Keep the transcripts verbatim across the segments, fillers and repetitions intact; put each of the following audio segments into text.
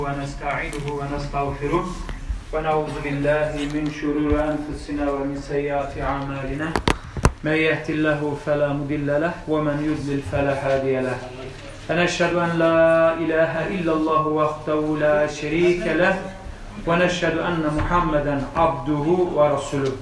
ونستعينه ونستغفره ونعوذ بالله من شرور أنفسنا ومن سيئات أعمالنا من يهد الله فلا مضل له ومن يضلل فلا هادي له ونشهد أن لا إله إلا الله وحده لا شريك له ونشهد أن محمدا عبده ورسوله.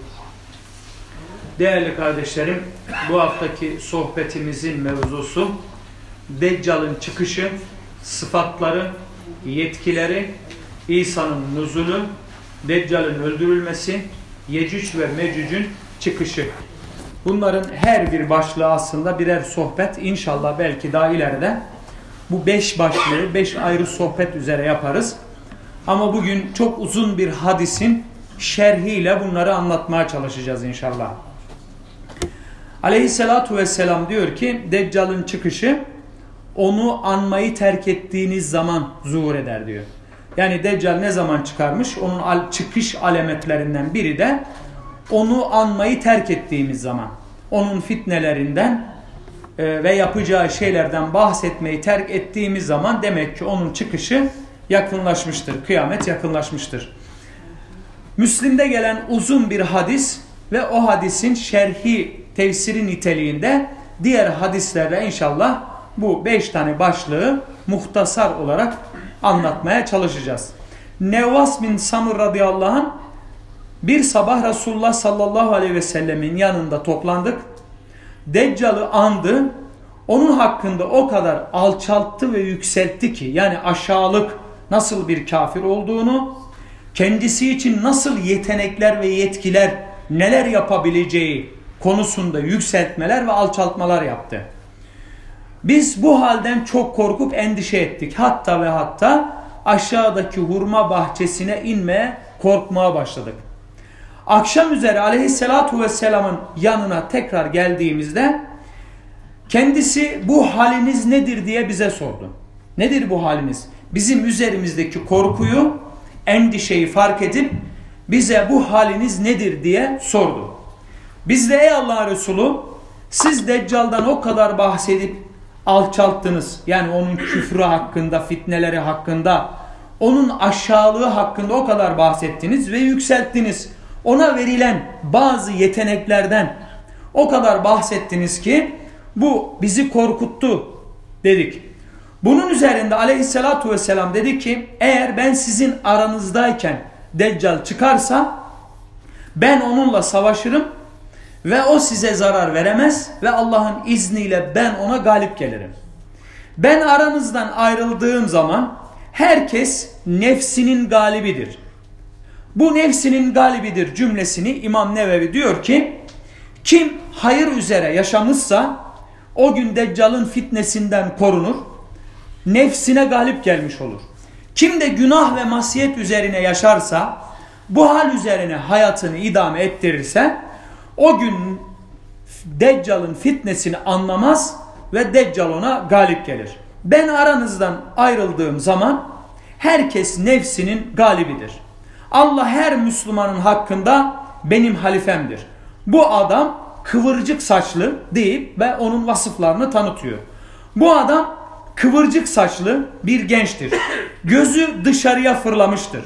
Değerli kardeşlerim, bu haftaki sohbetimizin mevzusu Deccal'ın çıkışı, sıfatları, yetkileri, İsa'nın nuzulu, Deccal'ın öldürülmesi, Yecüc ve Mecüc'ün çıkışı. Bunların her bir başlığı aslında birer sohbet. İnşallah belki daha ileride bu beş başlığı, beş ayrı sohbet üzere yaparız. Ama bugün çok uzun bir hadisin şerhiyle bunları anlatmaya çalışacağız inşallah. Aleyhissalatu vesselam diyor ki Deccal'ın çıkışı onu anmayı terk ettiğiniz zaman zuhur eder diyor. Yani Deccal ne zaman çıkarmış? Onun çıkış alametlerinden biri de onu anmayı terk ettiğimiz zaman. Onun fitnelerinden ve yapacağı şeylerden bahsetmeyi terk ettiğimiz zaman demek ki onun çıkışı yakınlaşmıştır. Kıyamet yakınlaşmıştır. Müslim'de gelen uzun bir hadis ve o hadisin şerhi, tefsiri niteliğinde diğer hadislerle inşallah bu beş tane başlığı muhtasar olarak anlatmaya çalışacağız. Nevvas bin Samur radıyallahu anh bir sabah Resulullah sallallahu aleyhi ve sellemin yanında toplandık. Deccal'ı andı. Onun hakkında o kadar alçalttı ve yükseltti ki, yani aşağılık, nasıl bir kafir olduğunu, kendisi için nasıl yetenekler ve yetkiler, neler yapabileceği konusunda yükseltmeler ve alçaltmalar yaptı. Biz bu halden çok korkup endişe ettik. Hatta ve hatta aşağıdaki hurma bahçesine inmeye, korkmaya başladık. Akşam üzeri aleyhissalatu vesselamın yanına tekrar geldiğimizde kendisi bu haliniz nedir diye bize sordu. Nedir bu haliniz? Bizim üzerimizdeki korkuyu, endişeyi fark edip bize bu haliniz nedir diye sordu. Biz de ey Allah Resulü, siz Deccal'dan o kadar bahsedip alçalttınız. Yani onun küfrü hakkında, fitneleri hakkında, onun aşağılığı hakkında o kadar bahsettiniz ve yükselttiniz. Ona verilen bazı yeteneklerden o kadar bahsettiniz ki bu bizi korkuttu dedik. Bunun üzerinde aleyhissalatu vesselam dedi ki eğer ben sizin aranızdayken Deccal çıkarsa ben onunla savaşırım ve o size zarar veremez ve Allah'ın izniyle ben ona galip gelirim. Ben aranızdan ayrıldığım zaman herkes nefsinin galibidir. Bu nefsinin galibidir cümlesini İmam Nevevi diyor ki kim hayır üzere yaşamışsa o gün Deccal'ın fitnesinden korunur, nefsine galip gelmiş olur. Kim de günah ve masiyet üzerine yaşarsa, bu hal üzerine hayatını idame ettirirse o gün Deccal'ın fitnesini anlamaz ve Deccal ona galip gelir. Ben aranızdan ayrıldığım zaman herkes nefsinin galibidir. Allah her Müslümanın hakkında benim halifemdir. Bu adam kıvırcık saçlı deyip ve onun vasıflarını tanıtıyor. Bu adam kıvırcık saçlı bir gençtir. Gözü dışarıya fırlamıştır.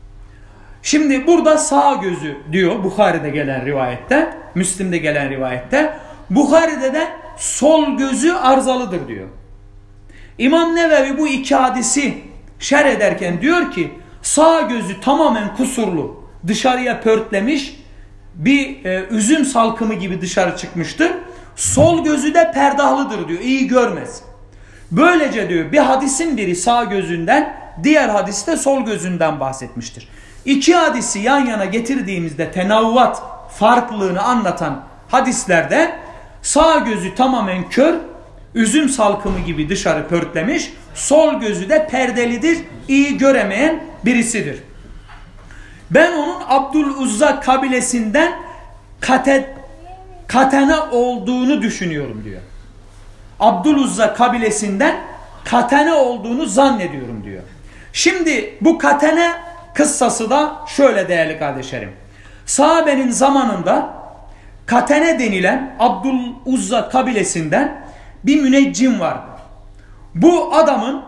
Şimdi burada sağ gözü diyor Bukhari'de gelen rivayette, Müslim'de gelen rivayette. Bukhari'de de sol gözü arızalıdır diyor. İmam Nevevi bu iki hadisi şerh ederken diyor ki sağ gözü tamamen kusurlu, dışarıya pörtlemiş, bir e, üzüm salkımı gibi dışarı çıkmıştır. Sol gözü de perdahlıdır diyor, iyi görmez. Böylece diyor bir hadisin biri sağ gözünden, diğer hadiste sol gözünden bahsetmiştir. İki hadisi yan yana getirdiğimizde tenavvat farklılığını anlatan hadislerde sağ gözü tamamen kör, üzüm salkımı gibi dışarı pörtlemiş, sol gözü de perdelidir, iyi göremeyen birisidir. Ben onun Abdüluzza kabilesinden kate, katene olduğunu düşünüyorum diyor. Abdüluzza kabilesinden katene olduğunu zannediyorum diyor. Şimdi bu katene kıssası da şöyle değerli kardeşlerim. Sahabenin zamanında katene denilen Abdüluzza kabilesinden bir müneccim vardı. Bu adamın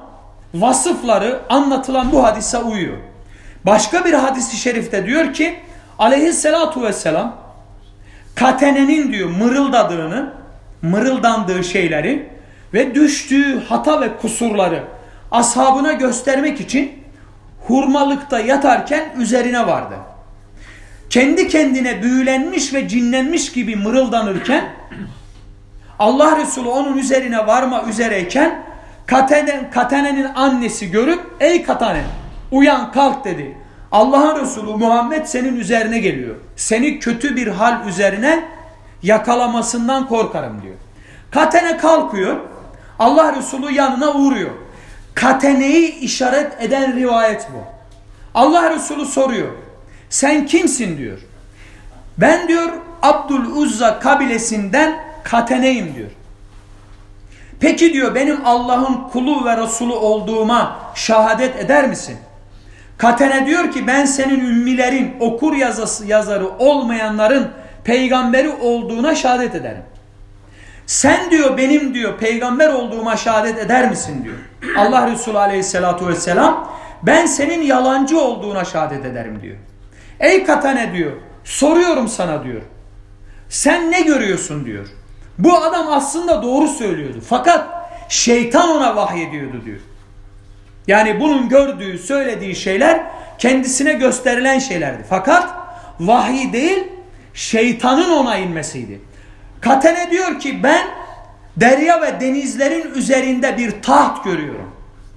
vasıfları anlatılan bu hadise uyuyor. Başka bir hadis-i şerifte diyor ki aleyhissalatu vesselam Katene'nin diyor mırıldadığını, mırıldandığı şeyleri ve düştüğü hata ve kusurları ashabına göstermek için hurmalıkta yatarken üzerine vardı. Kendi kendine büyülenmiş ve cinlenmiş gibi mırıldanırken Allah Resulü onun üzerine varma üzereyken Katene, Katene'nin annesi görüp ey Katene uyan kalk dedi. Allah'ın Resulü Muhammed senin üzerine geliyor. Seni kötü bir hal üzerine yakalamasından korkarım diyor. Katene kalkıyor. Allah Resulü yanına uğruyor. Katene'yi işaret eden rivayet bu. Allah Resulü soruyor. Sen kimsin diyor. Ben diyor Abdüluzza kabilesinden Katene'yim diyor. Peki diyor benim Allah'ın kulu ve Resulü olduğuma şehadet eder misin? Katene diyor ki ben senin ümmilerin, okur yazısı, yazarı olmayanların peygamberi olduğuna şehadet ederim. Sen diyor benim diyor peygamber olduğuma şehadet eder misin diyor. Allah Resulü aleyhissalatu vesselam ben senin yalancı olduğuna şehadet ederim diyor. Ey Katene diyor soruyorum sana diyor. Sen ne görüyorsun diyor. Bu adam aslında doğru söylüyordu. Fakat şeytan ona vahyediyordu diyor. Yani bunun gördüğü, söylediği şeyler kendisine gösterilen şeylerdi. Fakat vahiy değil, şeytanın ona inmesiydi. Katene diyor ki ben derya ve denizlerin üzerinde bir taht görüyorum.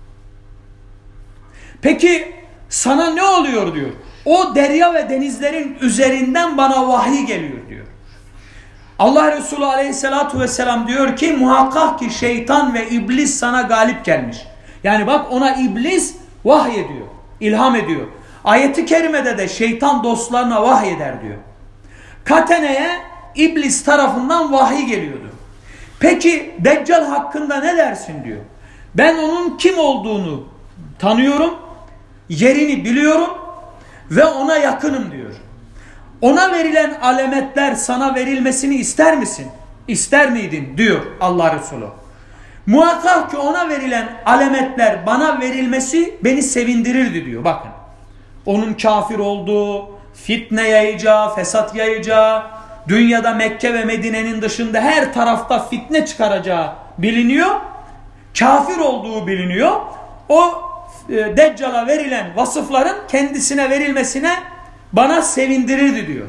Peki sana ne oluyor diyor. O derya ve denizlerin üzerinden bana vahiy geliyor diyor. Allah Resulü aleyhissalatu vesselam diyor ki muhakkak ki şeytan ve iblis sana galip gelmiş. Yani bak ona iblis vahiy ediyor, ilham ediyor. Ayet-i kerimede de şeytan dostlarına vahiy eder diyor. Katene'ye iblis tarafından vahiy geliyordu. Peki Deccal hakkında ne dersin diyor. Ben onun kim olduğunu tanıyorum, yerini biliyorum ve ona yakınım diyor. Ona verilen alametler sana verilmesini ister misin? İster miydin diyor Allah Resulü. Muhakkak ki ona verilen alametler bana verilmesi beni sevindirirdi diyor. Bakın onun kafir olduğu, fitne yayacağı, fesat yayacağı, dünyada Mekke ve Medine'nin dışında her tarafta fitne çıkaracağı biliniyor. Kafir olduğu biliniyor. O e, Deccal'a verilen vasıfların kendisine verilmesine bana sevindirirdi diyor.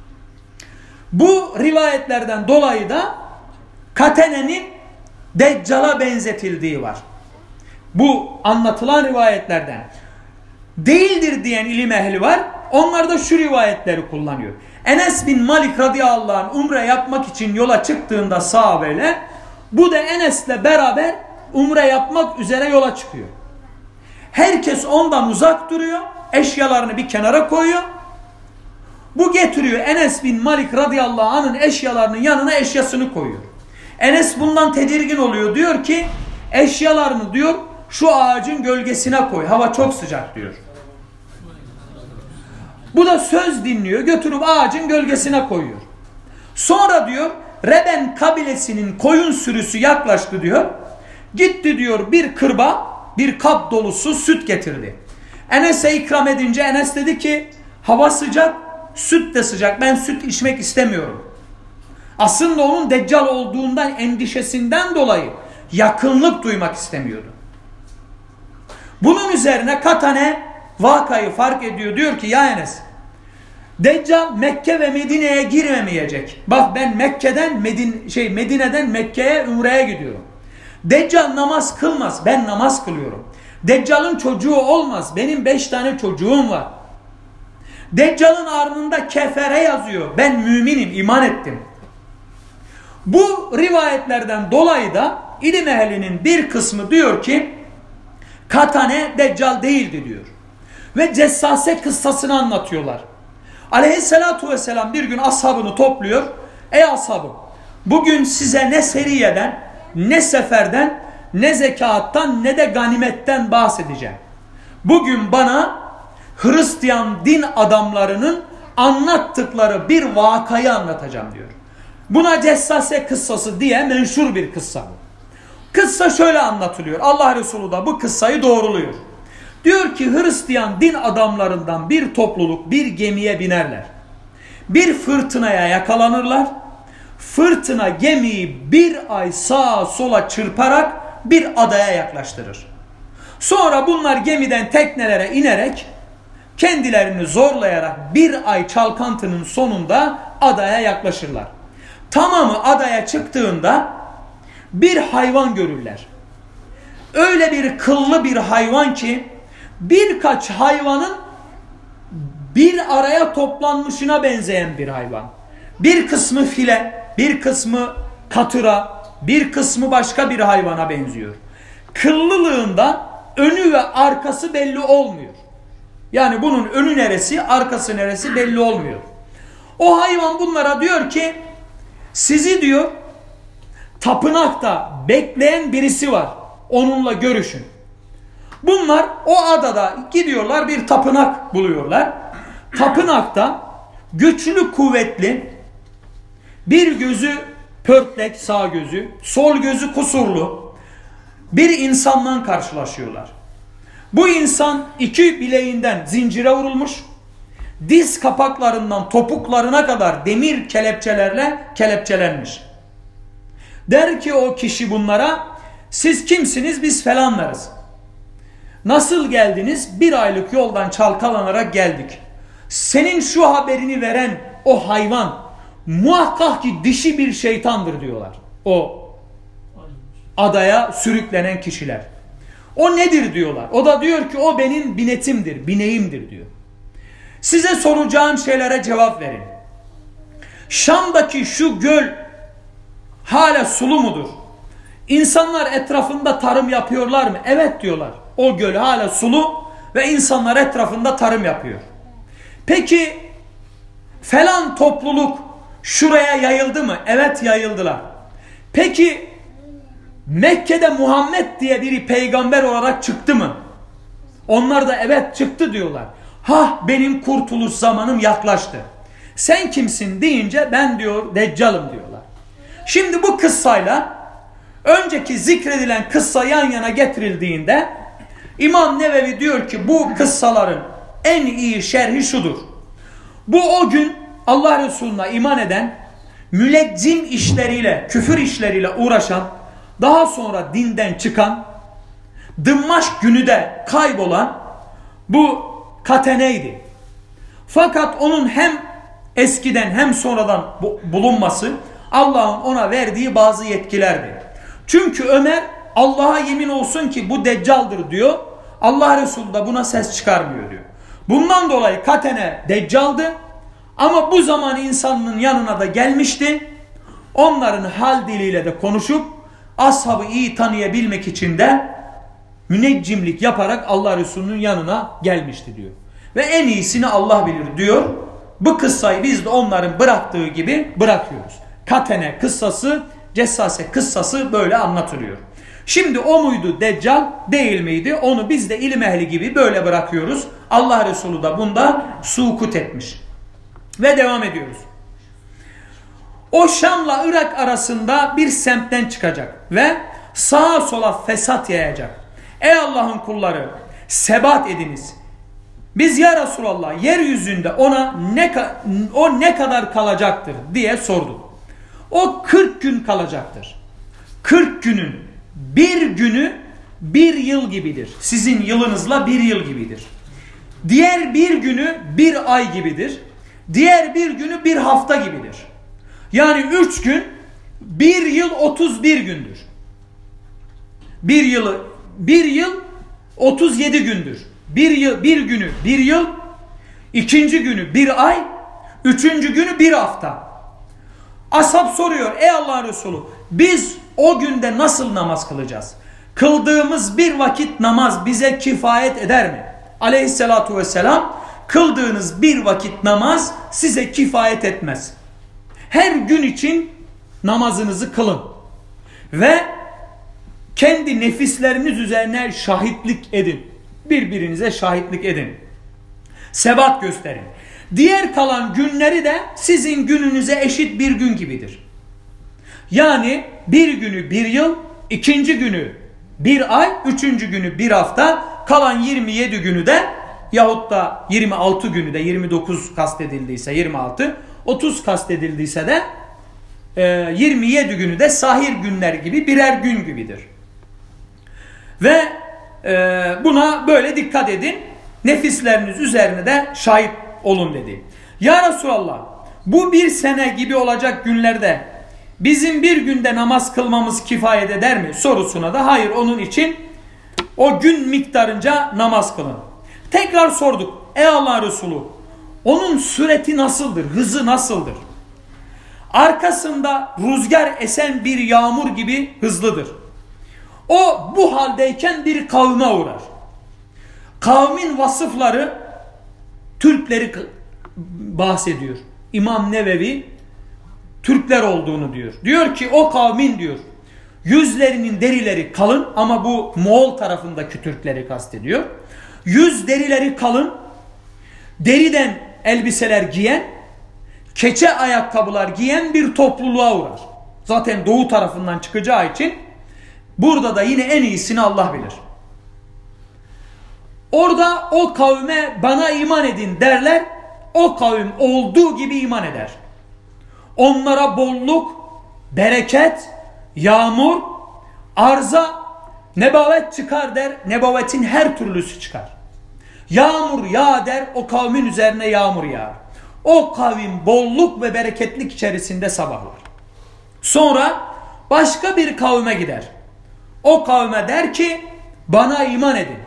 Bu rivayetlerden dolayı da Katene'nin Deccal'a benzetildiği var. Bu anlatılan rivayetlerden. Değildir diyen ilim ehli var. Onlar da şu rivayetleri kullanıyor. Enes bin Malik radıyallahu anh umre yapmak için yola çıktığında sahabeyle bu da Enes'le beraber umre yapmak üzere yola çıkıyor. Herkes ondan uzak duruyor. Eşyalarını bir kenara koyuyor. Bu getiriyor Enes bin Malik radıyallahu anh'ın eşyalarının yanına eşyasını koyuyor. Enes bundan tedirgin oluyor. Diyor ki eşyalarını diyor şu ağacın gölgesine koy. Hava çok sıcak diyor. Bu da söz dinliyor. Götürüp ağacın gölgesine koyuyor. Sonra diyor Reben kabilesinin koyun sürüsü yaklaştı diyor. Gitti diyor bir kırba bir kap dolusu süt getirdi. Enes'e ikram edince Enes dedi ki hava sıcak, süt de sıcak. Ben süt içmek istemiyorum. Aslında onun Deccal olduğundan endişesinden dolayı yakınlık duymak istemiyordu. Bunun üzerine Katane vakayı fark ediyor. Diyor ki ya Enes, Deccal Mekke ve Medine'ye girmemeyecek. Bak ben Mekke'den Medine, şey Medine'den Mekke'ye umreye gidiyorum. Deccal namaz kılmaz. Ben namaz kılıyorum. Deccal'ın çocuğu olmaz. Benim beş tane çocuğum var. Deccal'ın ardında kefere yazıyor. Ben müminim, iman ettim. Bu rivayetlerden dolayı da ilim ehlinin bir kısmı diyor ki Katane Deccal değildi diyor. Ve Cessase kıssasını anlatıyorlar. Aleyhissalatu vesselam bir gün ashabını topluyor. Ey ashabım, bugün size ne seriyeden, ne seferden, ne zekattan, ne de ganimetten bahsedeceğim. Bugün bana Hristiyan din adamlarının anlattıkları bir vakayı anlatacağım diyor. Buna Cessase kıssası diye menşur bir kıssa bu. Kıssa şöyle anlatılıyor. Allah Resulü da bu kıssayı doğruluyor. Diyor ki Hristiyan din adamlarından bir topluluk bir gemiye binerler. Bir fırtınaya yakalanırlar. Fırtına gemiyi bir ay sağa sola çırparak bir adaya yaklaştırır. Sonra bunlar gemiden teknelere inerek kendilerini zorlayarak bir ay çalkantının sonunda adaya yaklaşırlar. Tamamı adaya çıktığında bir hayvan görürler. Öyle bir kıllı bir hayvan ki birkaç hayvanın bir araya toplanmışına benzeyen bir hayvan. Bir kısmı file, bir kısmı katıra, bir kısmı başka bir hayvana benziyor. Kıllılığında önü ve arkası belli olmuyor. Yani bunun önü neresi, arkası neresi belli olmuyor. O hayvan bunlara diyor ki, sizi diyor tapınakta bekleyen birisi var. Onunla görüşün. Bunlar o adada gidiyorlar, bir tapınak buluyorlar. Tapınakta güçlü kuvvetli, bir gözü pörtlek sağ gözü, sol gözü kusurlu bir insanla karşılaşıyorlar. Bu insan iki bileğinden zincire vurulmuş, diz kapaklarından topuklarına kadar demir kelepçelerle kelepçelenmiş. Der ki o kişi bunlara, siz kimsiniz? Biz falanlarız. Nasıl geldiniz? Bir aylık yoldan çalkalanarak geldik. Senin şu haberini veren o hayvan muhakkak ki dişi bir şeytandır diyorlar. O adaya sürüklenen kişiler. O nedir diyorlar. O da diyor ki o benim binetimdir, bineğimdir diyor. Size soracağım şeylere cevap verin. Şam'daki şu göl hala sulu mudur? İnsanlar etrafında tarım yapıyorlar mı? Evet diyorlar. O göl hala sulu ve insanlar etrafında tarım yapıyor. Peki falan topluluk şuraya yayıldı mı? Evet yayıldılar. Peki Mekke'de Muhammed diye biri peygamber olarak çıktı mı? Onlar da evet çıktı diyorlar. Ha benim kurtuluş zamanım yaklaştı. Sen kimsin deyince ben diyor Deccal'ım diyorlar. Şimdi bu kıssayla önceki zikredilen kıssa yan yana getirildiğinde İmam Nevevi diyor ki bu kıssaların en iyi şerhi şudur. Bu o gün Allah Resulü'ne iman eden, müleccim işleriyle, küfür işleriyle uğraşan, daha sonra dinden çıkan, Dımmaşk günü de kaybolan bu Katene'ydi. Fakat onun hem eskiden hem sonradan bulunması Allah'ın ona verdiği bazı yetkilerdi. Çünkü Ömer Allah'a yemin olsun ki bu Deccal'dır diyor. Allah Resulü de buna ses çıkarmıyor diyor. Bundan dolayı Katene Deccal'dı. Ama bu zaman insanın yanına da gelmişti. Onların hal diliyle de konuşup ashabı iyi tanıyabilmek için de müneccimlik yaparak Allah Resulü'nün yanına gelmişti diyor. Ve en iyisini Allah bilir diyor. Bu kıssayı biz de onların bıraktığı gibi bırakıyoruz. Katene kıssası, Cessase kıssası böyle anlatılıyor. Şimdi o muydu Deccal değil miydi? Onu biz de ilim ehli gibi böyle bırakıyoruz. Allah Resulü de bunda sukut etmiş. Ve devam ediyoruz. O Şam'la Irak arasında bir semtten çıkacak ve sağa sola fesat yayacak. Ey Allah'ın kulları, sebat ediniz. Biz ya Resulallah yeryüzünde ona ne o ne kadar kalacaktır diye sorduk. O kırk gün kalacaktır. kırk günün bir günü bir yıl gibidir. Sizin yılınızla bir yıl gibidir. Diğer bir günü bir ay gibidir. Diğer bir günü bir hafta gibidir. Yani üç gün bir yıl otuz bir gündür. Bir yılı bir yıl otuz yedi gündür. Bir yıl bir günü bir yıl, ikinci günü bir ay, üçüncü günü bir hafta. Ashab soruyor, ey Allah Resulü biz o günde nasıl namaz kılacağız? Kıldığımız bir vakit namaz bize kifayet eder mi? Aleyhissalatu vesselam, kıldığınız bir vakit namaz size kifayet etmez. Her gün için namazınızı kılın. Ve kendi nefisleriniz üzerine şahitlik edin. Birbirinize şahitlik edin. Sebat gösterin. Diğer kalan günleri de sizin gününüze eşit bir gün gibidir. Yani bir günü bir yıl, ikinci günü bir ay, üçüncü günü bir hafta, kalan yirmi yedi günü de yahut da yirmi altı günü de, yirmi dokuz kastedildiyse yirmi altı, otuz kastedildiyse de e, yirmi yedi günü de sahir günler gibi birer gün gibidir. Ve e, buna böyle dikkat edin. Nefisleriniz üzerine de şahit olun dedi. Ya Resulallah, bu bir sene gibi olacak günlerde bizim bir günde namaz kılmamız kifayet eder mi sorusuna da hayır, onun için o gün miktarınca namaz kılın. Tekrar sorduk, ey Allah Resulü, onun süreti nasıldır, hızı nasıldır? Arkasında rüzgar esen bir yağmur gibi hızlıdır. O bu haldeyken bir kavme uğrar. Kavmin vasıfları Türkleri bahsediyor. İmam Nevevi Türkler olduğunu diyor. Diyor ki o kavmin diyor yüzlerinin derileri kalın, ama bu Moğol tarafındaki Türkleri kastediyor. Yüz derileri kalın, deriden elbiseler giyen, keçe ayakkabılar giyen bir topluluğa uğrar. Zaten doğu tarafından çıkacağı için burada da yine en iyisini Allah bilir. Orada o kavme bana iman edin derler. O kavim olduğu gibi iman eder. Onlara bolluk, bereket, yağmur, arza, nebavet çıkar der. Nebavetin her türlüsü çıkar. Yağmur yağ der. O kavmin üzerine yağmur yağar. O kavim bolluk ve bereketlik içerisinde sabahlar. Sonra başka bir kavme gider. O kavme der ki bana iman edin.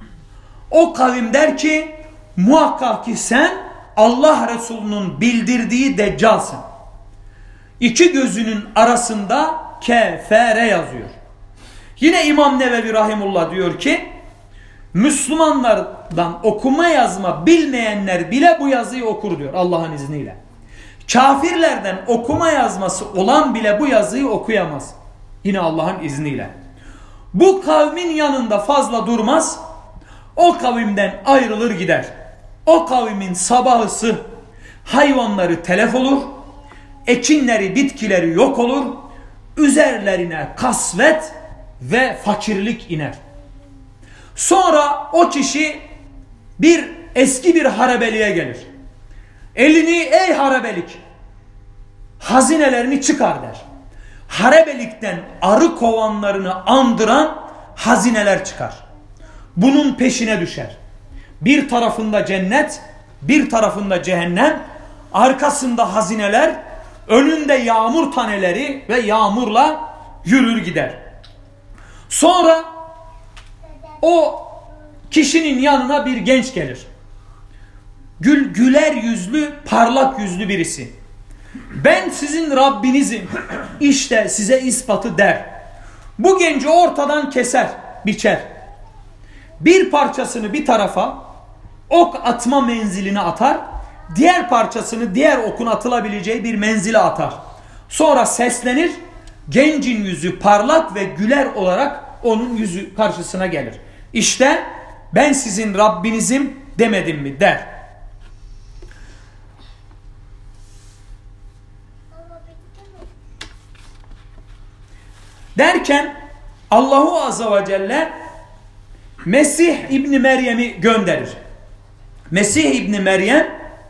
O kavim der ki muhakkak ki sen Allah Resulü'nün bildirdiği Deccal'sın. İki gözünün arasında kefere yazıyor. Yine İmam Nevevi Rahimullah diyor ki Müslümanlardan okuma yazma bilmeyenler bile bu yazıyı okur diyor Allah'ın izniyle. Kafirlerden okuma yazması olan bile bu yazıyı okuyamaz. Yine Allah'ın izniyle. Bu kavmin yanında fazla durmaz. O kavimden ayrılır gider. O kavimin sabahısı hayvanları telef olur. Ekinleri, bitkileri yok olur. Üzerlerine kasvet ve fakirlik iner. Sonra o kişi bir eski bir harabeliğe gelir. Elini ey harabelik hazinelerini çıkar der. Harabelikten arı kovanlarını andıran hazineler çıkar. Bunun peşine düşer. Bir tarafında cennet, bir tarafında cehennem, arkasında hazineler, önünde yağmur taneleri ve yağmurla yürür gider. Sonra o kişinin yanına bir genç gelir. Gül, güler yüzlü, parlak yüzlü birisi. Ben sizin Rabbinizim, işte size ispatı der. Bu genci ortadan keser, biçer. Bir parçasını bir tarafa, ok atma menziline atar. Diğer parçasını diğer okun atılabileceği bir menzile atar. Sonra seslenir. Gencin yüzü parlak ve güler olarak onun yüzü karşısına gelir. İşte ben sizin Rabbinizim demedim mi der. Derken Allahu Azze ve Celle Mesih İbni Meryem'i gönderir. Mesih İbni Meryem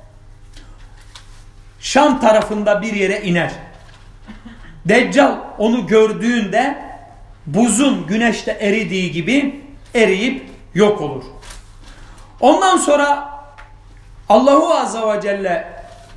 Şam tarafında bir yere iner. Deccal onu gördüğünde buzun güneşte eridiği gibi eriyip yok olur. Ondan sonra Allahu Azze ve Celle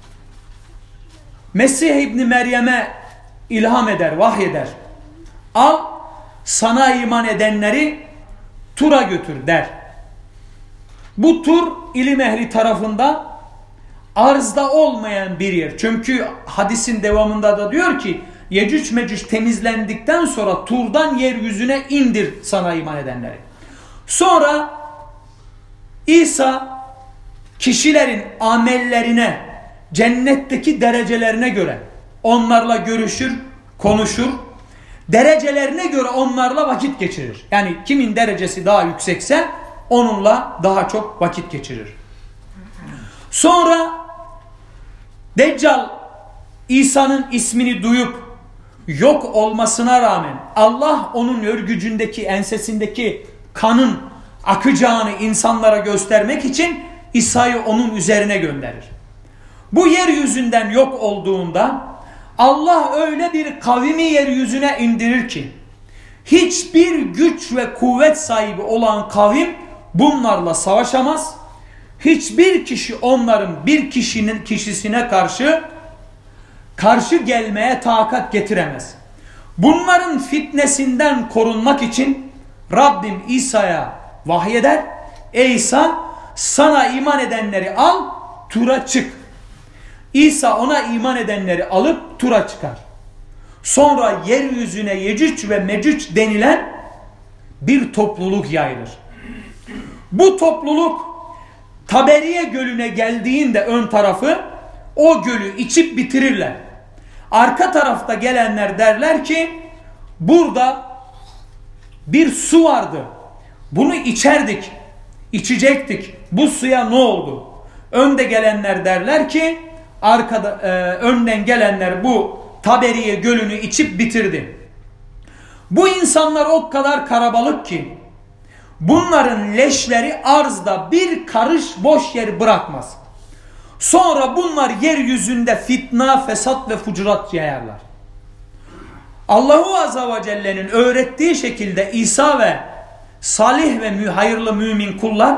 Mesih İbni Meryem'e ilham eder, vahyeder. Al sana iman edenleri Tur'a götür der. Bu Tur ilim ehli tarafında arzda olmayan bir yer. Çünkü hadisin devamında da diyor ki Yecüc Mecüc temizlendikten sonra Tur'dan yeryüzüne indir sana iman edenleri. Sonra İsa kişilerin amellerine, cennetteki derecelerine göre onlarla görüşür, konuşur. Derecelerine göre onlarla vakit geçirir. Yani kimin derecesi daha yüksekse onunla daha çok vakit geçirir. Sonra Deccal İsa'nın ismini duyup yok olmasına rağmen Allah onun örgücündeki, ensesindeki kanın akacağını insanlara göstermek için İsa'yı onun üzerine gönderir. Bu yeryüzünden yok olduğunda Allah öyle bir kavmi yeryüzüne indirir ki hiçbir güç ve kuvvet sahibi olan kavim bunlarla savaşamaz. Hiçbir kişi onların bir kişinin kişisine karşı karşı gelmeye takat getiremez. Bunların fitnesinden korunmak için Rabbim İsa'ya vahyeder. Ey İsa, sana iman edenleri al, tura çık. İsa ona iman edenleri alıp tura çıkar. Sonra yeryüzüne Yecüc ve Mecüc denilen bir topluluk yayılır. Bu topluluk Taberiye Gölü'ne geldiğinde ön tarafı o gölü içip bitirirler. Arka tarafta gelenler derler ki burada bir su vardı. Bunu içerdik, içecektik. Bu suya ne oldu? Önde gelenler derler ki arkada e, önden gelenler bu Taberiye Gölü'nü içip bitirdi. Bu insanlar o kadar karabalık ki bunların leşleri arzda bir karış boş yer bırakmaz. Sonra bunlar yeryüzünde fitna, fesat ve fucurat yayarlar. Allahu Azze ve Celle'nin öğrettiği şekilde İsa ve salih ve hayırlı mümin kullar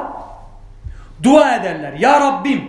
dua ederler. Ya Rabbim,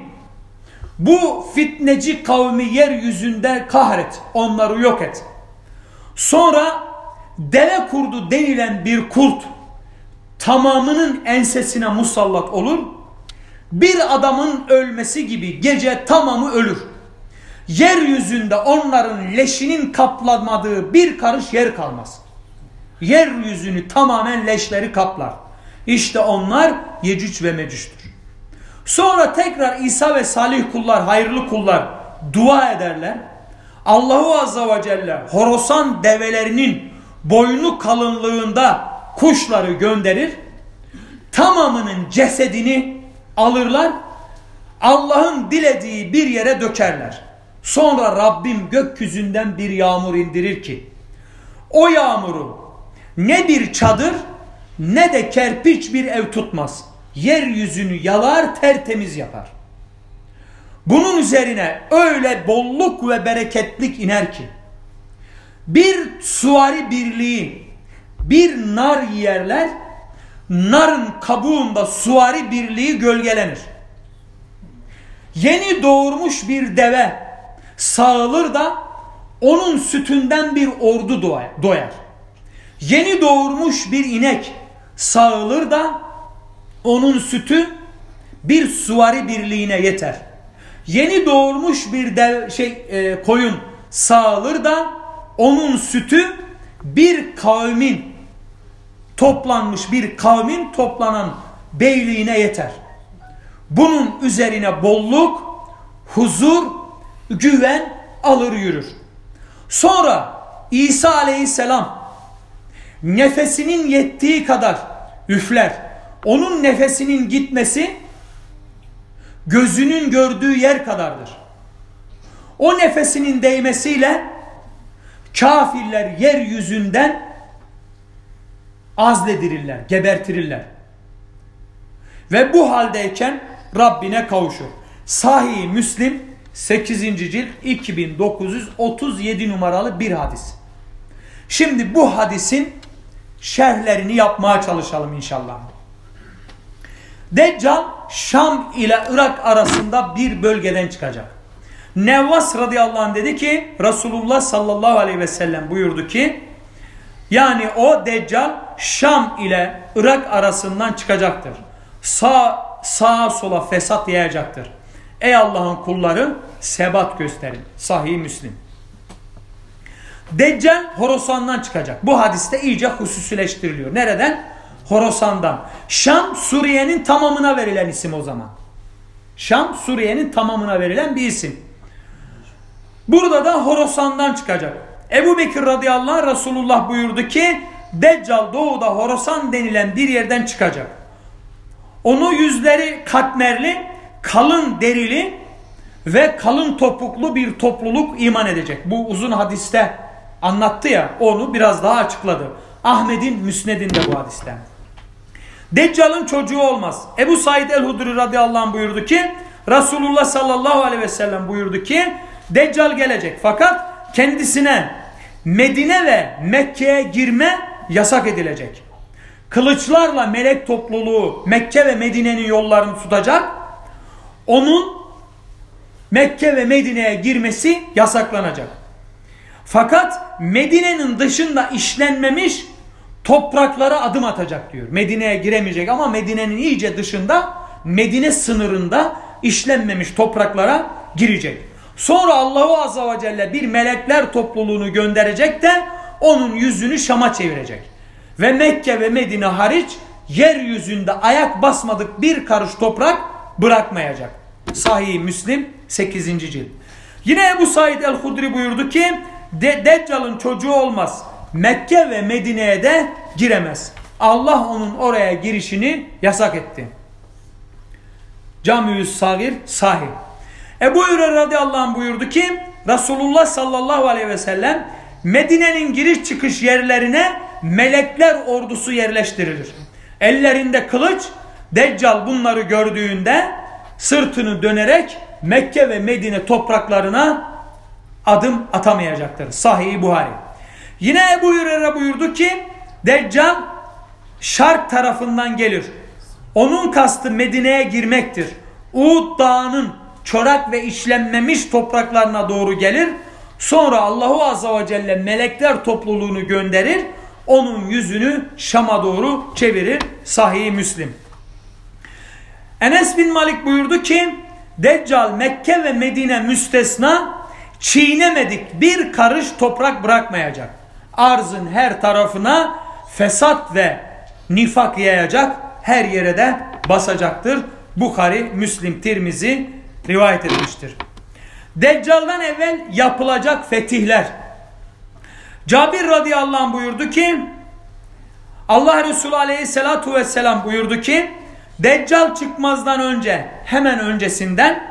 bu fitneci kavmi yeryüzünde kahret, onları yok et. Sonra deve kurdu denilen bir kurt tamamının ensesine musallat olur. Bir adamın ölmesi gibi gece tamamı ölür. Yeryüzünde onların leşinin kaplamadığı bir karış yer kalmaz. Yeryüzünü tamamen leşleri kaplar. İşte onlar Yecüc ve Mecüc'tür. Sonra tekrar İsa ve salih kullar, hayırlı kullar dua ederler. Allahu Azze ve Celle Horasan develerinin boynu kalınlığında kuşları gönderir. Tamamının cesedini alırlar. Allah'ın dilediği bir yere dökerler. Sonra Rabbim gökyüzünden bir yağmur indirir ki o yağmuru ne bir çadır ne de kerpiç bir ev tutmaz. Yeryüzünü yalar, tertemiz yapar. Bunun üzerine öyle bolluk ve bereketlik iner ki bir süvari birliği bir nar yerler, narın kabuğunda süvari birliği gölgelenir. Yeni doğurmuş bir deve sağılır da onun sütünden bir ordu doyar. Yeni doğurmuş bir inek sağılır da onun sütü bir süvari birliğine yeter. Yeni doğurmuş bir dev, şey e, koyun sağılır da onun sütü bir kavmin toplanmış bir kavmin toplanan beyliğine yeter. Bunun üzerine bolluk, huzur, güven alır yürür. Sonra İsa Aleyhisselam nefesinin yettiği kadar üfler. Onun nefesinin gitmesi gözünün gördüğü yer kadardır. O nefesinin değmesiyle kafirler yeryüzünden azledirirler, gebertirirler. Ve bu haldeyken Rabbine kavuşur. Sahih Müslim sekizinci cilt iki bin dokuz yüz otuz yedi numaralı bir hadis. Şimdi bu hadisin şerhlerini yapmaya çalışalım inşallah. Deccal Şam ile Irak arasında bir bölgeden çıkacak. Nevvas radıyallahu anh dedi ki Resulullah sallallahu aleyhi ve sellem buyurdu ki yani o Deccal Şam ile Irak arasından çıkacaktır. Sağ, sağa sola fesat yayacaktır. Ey Allah'ın kulları sebat gösterin. Sahih Müslim. Deccal Horasan'dan çıkacak. Bu hadiste iyice hususileştiriliyor. Nereden? Horasan'dan. Şam Suriye'nin tamamına verilen isim o zaman. Şam Suriye'nin tamamına verilen bir isim. Burada da Horasan'dan çıkacak. Ebu Bekir radıyallahu anh Resulullah buyurdu ki Deccal doğuda Horasan denilen bir yerden çıkacak. Onu yüzleri katmerli, kalın derili ve kalın topuklu bir topluluk iman edecek. Bu uzun hadiste anlattı ya, onu biraz daha açıkladı. Ahmet'in Müsned'inde bu hadiste. Deccal'ın çocuğu olmaz. Ebu Said el-Hudri radıyallahu anh buyurdu ki, Resulullah sallallahu aleyhi ve sellem buyurdu ki, Deccal gelecek fakat kendisine Medine ve Mekke'ye girme yasak edilecek. Kılıçlarla melek topluluğu Mekke ve Medine'nin yollarını tutacak. Onun Mekke ve Medine'ye girmesi yasaklanacak. Fakat Medine'nin dışında işlenmemiş topraklara adım atacak diyor. Medine'ye giremeyecek ama Medine'nin iyice dışında, Medine sınırında işlenmemiş topraklara girecek. Sonra Allahu Azze ve Celle bir melekler topluluğunu gönderecek de onun yüzünü Şam'a çevirecek. Ve Mekke ve Medine hariç yeryüzünde ayak basmadık bir karış toprak bırakmayacak. Sahih Müslim sekizinci cilt. Yine Ebu Said el-Hudri buyurdu ki, De Deccal'ın çocuğu olmaz. Mekke ve Medine'ye de giremez. Allah onun oraya girişini yasak etti. Cami-ül Sagir sahih. Ebu Hüreyre radıyallahu anh buyurdu ki, Resulullah sallallahu aleyhi ve sellem Medine'nin giriş çıkış yerlerine melekler ordusu yerleştirilir. Ellerinde kılıç. Deccal bunları gördüğünde sırtını dönerek Mekke ve Medine topraklarına adım atamayacaktır. Sahih Buhari. Yine Ebu Hüreyre buyurdu ki, Deccal şark tarafından gelir. Onun kastı Medine'ye girmektir. Uhud Dağı'nın çorak ve işlenmemiş topraklarına doğru gelir. Sonra Allahu Azze ve Celle melekler topluluğunu gönderir. Onun yüzünü Şam'a doğru çevirir. Sahih Müslim. Enes bin Malik buyurdu ki, Deccal Mekke ve Medine müstesna çiğnemedik bir karış toprak bırakmayacak. Arzın her tarafına fesat ve nifak yayacak. Her yere de basacaktır. Bukhari, Müslim, Tirmizi rivayet etmiştir. Deccal'dan evvel yapılacak fetihler. Cabir radıyallahu anh buyurdu ki, Allah Resulü aleyhissalatu vesselam buyurdu ki, Deccal çıkmazdan önce, hemen öncesinden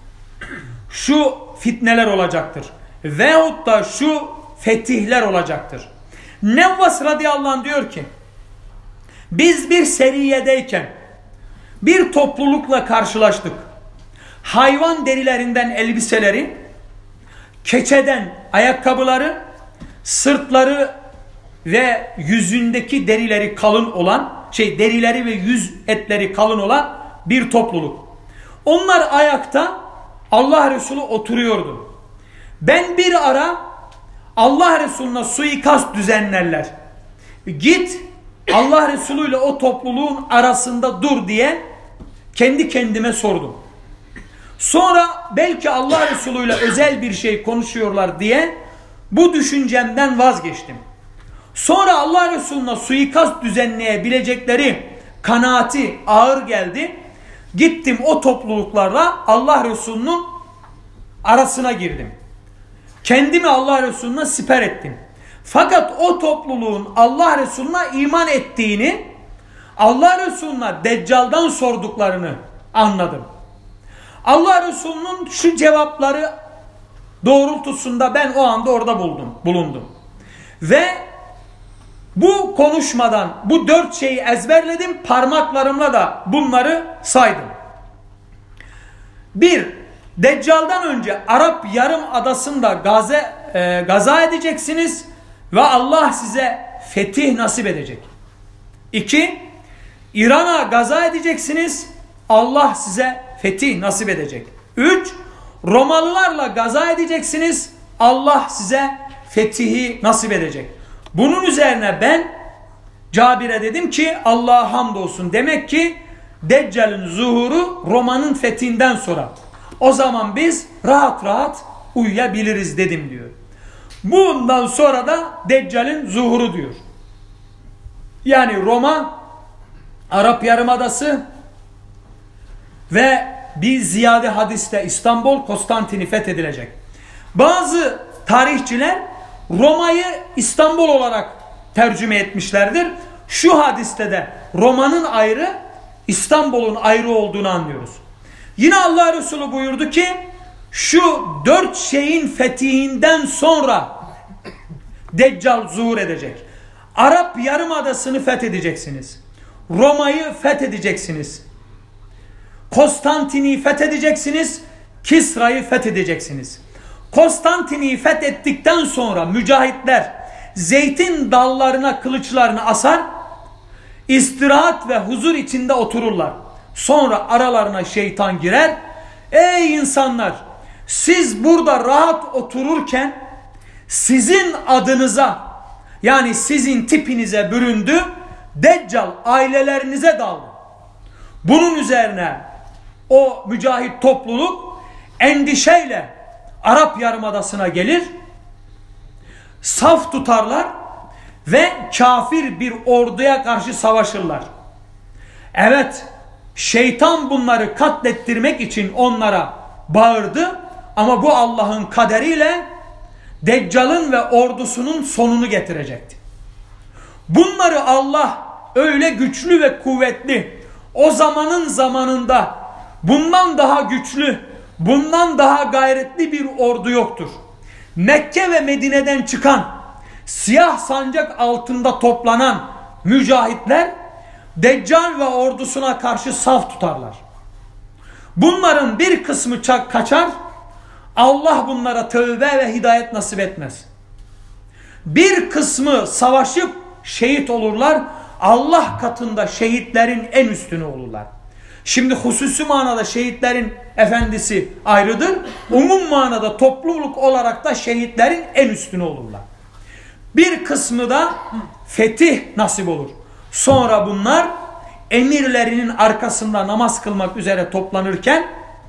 şu fitneler olacaktır. Veyahut da şu fetihler olacaktır. Nevvas radıyallahu anh diyor ki, biz bir seriyedeyken bir toplulukla karşılaştık. Hayvan derilerinden elbiseleri, keçeden ayakkabıları, sırtları ve yüzündeki derileri kalın olan, şey derileri ve yüz etleri kalın olan bir topluluk. Onlar ayakta, Allah Resulü oturuyordu. Ben bir ara Allah Resulüne suikast düzenlerler. Git Allah Resulü ile o topluluğun arasında dur diye kendi kendime sordum. Sonra belki Allah Resulü ile özel bir şey konuşuyorlar diye bu düşüncemden vazgeçtim. Sonra Allah Resulüne suikast düzenleyebilecekleri kanaati ağır geldi. Gittim o topluluklarla Allah Resulü'nün arasına girdim. Kendimi Allah Resulüne siper ettim. Fakat o topluluğun Allah Resulüne iman ettiğini, Allah Resulüne Deccal'dan sorduklarını anladım. Allah Resulü'nün şu cevapları doğrultusunda ben o anda orada buldum, bulundum. Ve bu konuşmadan bu dört şeyi ezberledim, parmaklarımla da bunları saydım. Bir, Deccal'dan önce Arap Yarımadası'nda gaze, e, gaza edeceksiniz ve Allah size fetih nasip edecek. İki, İran'a gaza edeceksiniz, Allah size fetih nasip edecek. Üç, Romalılarla gaza edeceksiniz, Allah size fetihi nasip edecek. Bunun üzerine ben Cabir'e dedim ki Allah'a hamdolsun. Demek ki Deccal'in zuhuru Roma'nın fethinden sonra. O zaman biz rahat rahat uyuyabiliriz dedim diyor. Bundan sonra da Deccal'in zuhuru diyor. Yani Roma, Arap Yarımadası ve bir ziyade hadiste İstanbul, Konstantin'i fethedilecek. Bazı tarihçiler Roma'yı İstanbul olarak tercüme etmişlerdir. Şu hadiste de Roma'nın ayrı, İstanbul'un ayrı olduğunu anlıyoruz. Yine Allah Resulü buyurdu ki şu dört şeyin fethinden sonra Deccal zuhur edecek. Arap Yarımadası'nı fethedeceksiniz. Roma'yı fethedeceksiniz. Konstantin'i fethedeceksiniz. Kisra'yı fethedeceksiniz. Konstantin'i fethettikten sonra mücahitler zeytin dallarına kılıçlarını asar, istirahat ve huzur içinde otururlar. Sonra aralarına şeytan girer. Ey insanlar, siz burada rahat otururken sizin adınıza, yani sizin tipinize büründü, Deccal ailelerinize daldı. Bunun üzerine o mücahit topluluk endişeyle Arap Yarımadası'na gelir, saf tutarlar ve kafir bir orduya karşı savaşırlar. Evet, şeytan bunları katlettirmek için onlara bağırdı ama bu Allah'ın kaderiyle Deccal'ın ve ordusunun sonunu getirecekti. Bunları Allah öyle güçlü ve kuvvetli, o zamanın zamanında bundan daha güçlü, bundan daha gayretli bir ordu yoktur. Mekke ve Medine'den çıkan, siyah sancak altında toplanan mücahitler Deccal ve ordusuna karşı saf tutarlar. Bunların bir kısmı kaçar, Allah bunlara tövbe ve hidayet nasip etmez. Bir kısmı savaşıp şehit olurlar, Allah katında şehitlerin en üstünü olurlar. Şimdi hususi manada şehitlerin efendisi ayrıdır, umum manada topluluk olarak da şehitlerin en üstünü olurlar. Bir kısmı da fetih nasip olur. Sonra bunlar emirlerinin arkasında namaz kılmak üzere toplanırken,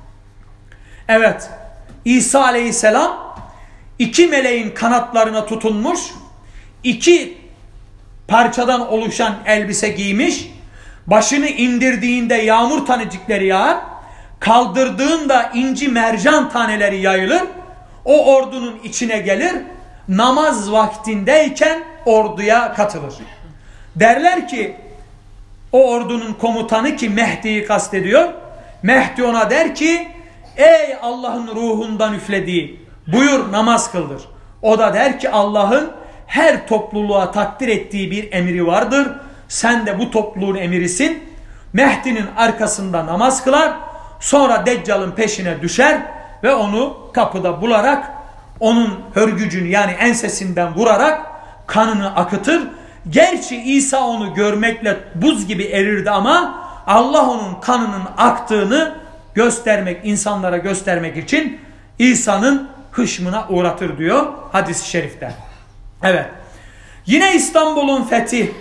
evet, İsa aleyhisselam iki meleğin kanatlarına tutunmuş, iki parçadan oluşan elbise giymiş, başını indirdiğinde yağmur tanecikleri yağar, kaldırdığında inci mercan taneleri yayılır, o ordunun içine gelir, namaz vaktindeyken orduya katılır. Derler ki, o ordunun komutanı ki Mehdi'yi kastediyor, Mehdi ona der ki, ey Allah'ın ruhundan üflediği, buyur namaz kıldır. O da der ki, Allah'ın her topluluğa takdir ettiği bir emri vardır. Sen de bu topluluğun emirisin. Mehdi'nin arkasında namaz kılar. Sonra Deccal'ın peşine düşer ve onu kapıda bularak onun hörgücünü, yani ensesinden vurarak kanını akıtır. Gerçi İsa onu görmekle buz gibi erirdi ama Allah onun kanının aktığını göstermek, insanlara göstermek için İsa'nın hışmına uğratır diyor hadis-i şerifte. Evet. Yine İstanbul'un fethi,